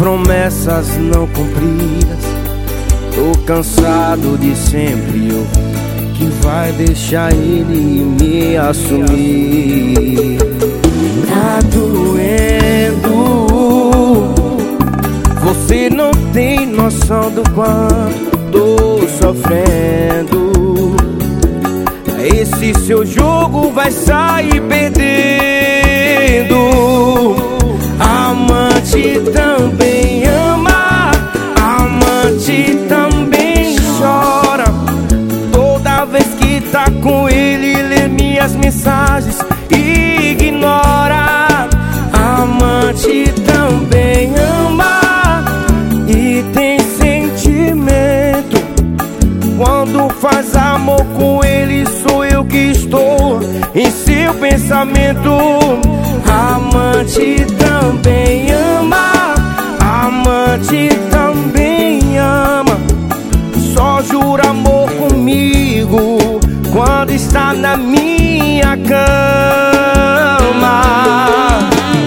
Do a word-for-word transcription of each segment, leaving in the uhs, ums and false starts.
promessas não cumpridas. Tô cansado de sempre ouvir que vai deixar ele me assumir. Tá doendo, você não tem noção do quanto tô sofrendo. Esse seu jogo vai sair perdendo. Amante também ama, amante também chora. Toda vez que tá com ele, lê minhas mensagens e ignora. Amante também ama e tem sentimento. Quando faz amor com ele, sou eu que estou em seu pensamento. Amante também ama, amante também ama. Só jura amor comigo quando está na minha cama.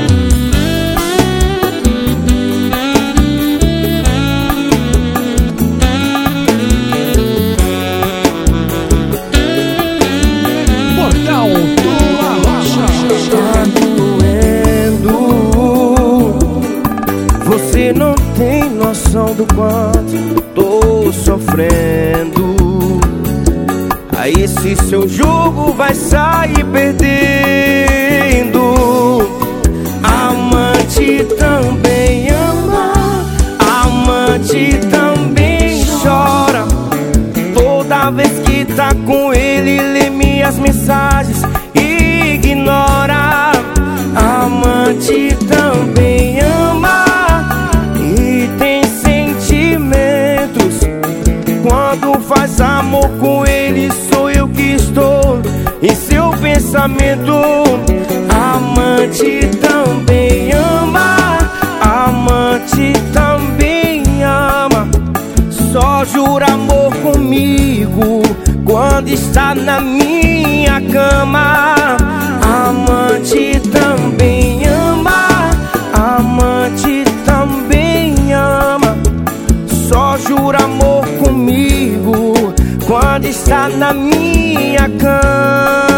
Você não tem noção do quanto tô sofrendo. Aí esse seu jogo vai sair perdendo. Amante também ama, amante também chora. Toda vez que tá com ele, lê minhas mensagens e ignora. Amante também ama e tem sentimentos. Quando faz amor com ele, sou eu que estou em seu pensamento. Amante também ama, amante também ama. Só jura amor comigo quando está na minha cama. Amante também ama, amante também ama. Só jura amor comigo quando está na minha cama.